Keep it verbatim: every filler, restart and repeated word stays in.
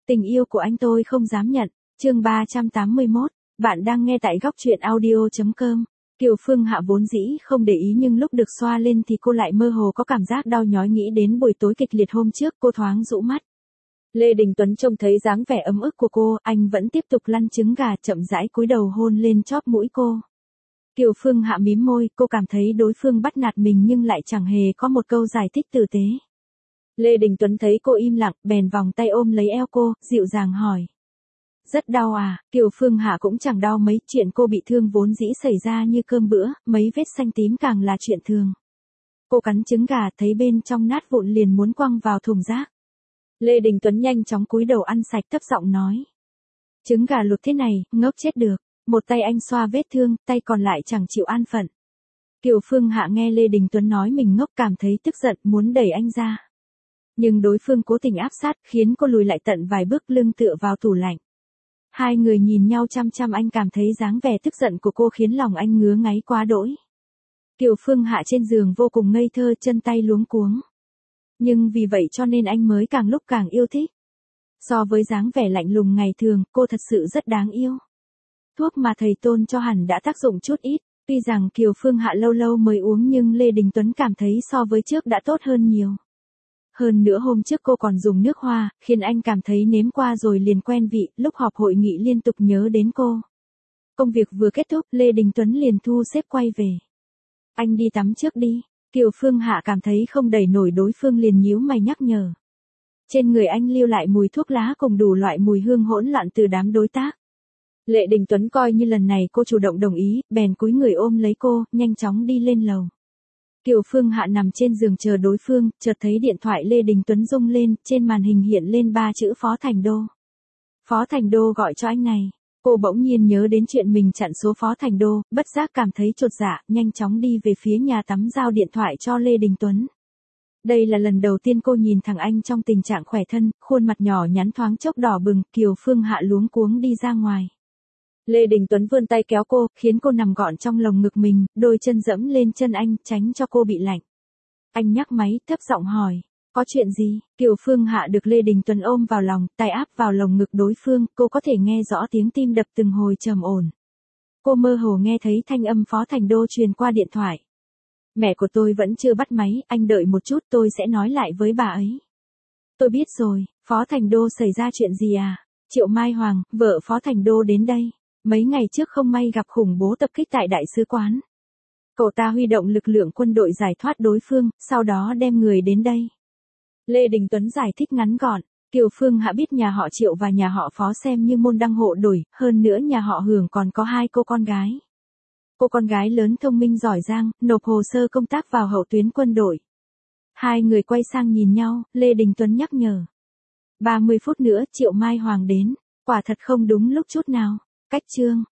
Tình yêu của anh tôi không dám nhận. Chương ba trăm tám mươi mốt. Bạn đang nghe tại góc truyện audio chấm com. Kiều Phương Hạ vốn dĩ không để ý nhưng lúc được xoa lên thì cô lại mơ hồ có cảm giác đau nhói, nghĩ đến buổi tối kịch liệt hôm trước, cô thoáng rũ mắt. Lê Đình Tuấn trông thấy dáng vẻ ấm ức của cô, anh vẫn tiếp tục lăn trứng gà, chậm rãi cúi đầu hôn lên chóp mũi cô. Kiều Phương Hạ mím môi, cô cảm thấy đối phương bắt nạt mình nhưng lại chẳng hề có một câu giải thích tử tế. Lê Đình Tuấn thấy cô im lặng, bèn vòng tay ôm lấy eo cô, dịu dàng hỏi. Rất đau à? Kiều Phương Hạ cũng chẳng đau mấy, chuyện cô bị thương vốn dĩ xảy ra như cơm bữa, mấy vết xanh tím càng là chuyện thường. Cô cắn trứng gà, thấy bên trong nát vụn liền muốn quăng vào thùng rác. Lê Đình Tuấn nhanh chóng cúi đầu ăn sạch, thấp giọng nói. Trứng gà luộc thế này, ngốc chết được. Một tay anh xoa vết thương, tay còn lại chẳng chịu an phận. Kiều Phương Hạ nghe Lê Đình Tuấn nói mình ngốc, cảm thấy tức giận, muốn đẩy anh ra. Nhưng đối phương cố tình áp sát, khiến cô lùi lại tận vài bước, lưng tựa vào tủ lạnh. Hai người nhìn nhau chăm chăm, anh cảm thấy dáng vẻ tức giận của cô khiến lòng anh ngứa ngáy quá đỗi. Kiều Phương Hạ trên giường vô cùng ngây thơ, chân tay luống cuống. Nhưng vì vậy cho nên anh mới càng lúc càng yêu thích. So với dáng vẻ lạnh lùng ngày thường, cô thật sự rất đáng yêu. Thuốc mà thầy Tôn cho hẳn đã tác dụng chút ít, tuy rằng Kiều Phương Hạ lâu lâu mới uống nhưng Lê Đình Tuấn cảm thấy so với trước đã tốt hơn nhiều. Hơn nữa hôm trước cô còn dùng nước hoa, khiến anh cảm thấy nếm qua rồi liền quen vị, lúc họp hội nghị liên tục nhớ đến cô. Công việc vừa kết thúc, Lê Đình Tuấn liền thu xếp quay về. Anh đi tắm trước đi. Kiều Phương Hạ cảm thấy không đẩy nổi đối phương liền nhíu mày nhắc nhở. Trên người anh lưu lại mùi thuốc lá cùng đủ loại mùi hương hỗn loạn từ đám đối tác. Lê Đình Tuấn coi như lần này cô chủ động đồng ý, bèn cúi người ôm lấy cô, nhanh chóng đi lên lầu. Kiều Phương Hạ nằm trên giường chờ đối phương, chợt thấy điện thoại Lê Đình Tuấn rung lên, trên màn hình hiện lên ba chữ Phó Thành Đô. Phó Thành Đô gọi cho anh này. Cô bỗng nhiên nhớ đến chuyện mình chặn số Phó Thành Đô, bất giác cảm thấy chột dạ, nhanh chóng đi về phía nhà tắm giao điện thoại cho Lê Đình Tuấn. Đây là lần đầu tiên cô nhìn thằng anh trong tình trạng khỏe thân, khuôn mặt nhỏ nhắn thoáng chốc đỏ bừng, Kiều Phương Hạ luống cuống đi ra ngoài. Lê Đình Tuấn vươn tay kéo cô, khiến cô nằm gọn trong lồng ngực mình, đôi chân dẫm lên chân anh, tránh cho cô bị lạnh. Anh nhắc máy, thấp giọng hỏi. Có chuyện gì? Kiều Phương Hạ được Lê Đình Tuấn ôm vào lòng, tay áp vào lồng ngực đối phương, cô có thể nghe rõ tiếng tim đập từng hồi trầm ổn. Cô mơ hồ nghe thấy thanh âm Phó Thành Đô truyền qua điện thoại. Mẹ của tôi vẫn chưa bắt máy, anh đợi một chút, tôi sẽ nói lại với bà ấy. Tôi biết rồi. Phó Thành Đô xảy ra chuyện gì à? Triệu Mai Hoàng, vợ Phó Thành Đô đến đây. Mấy ngày trước không may gặp khủng bố tập kích tại đại sứ quán. Cậu ta huy động lực lượng quân đội giải thoát đối phương, sau đó đem người đến đây. Lê Đình Tuấn giải thích ngắn gọn. Kiều Phương Hạ biết nhà họ Triệu và nhà họ Phó xem như môn đăng hộ đổi, hơn nữa nhà họ Hưởng còn có hai cô con gái. Cô con gái lớn thông minh giỏi giang, nộp hồ sơ công tác vào hậu tuyến quân đội. Hai người quay sang nhìn nhau, Lê Đình Tuấn nhắc nhở. ba mươi phút nữa Triệu Mai Hoàng đến, quả thật không đúng lúc chút nào. Cách chương.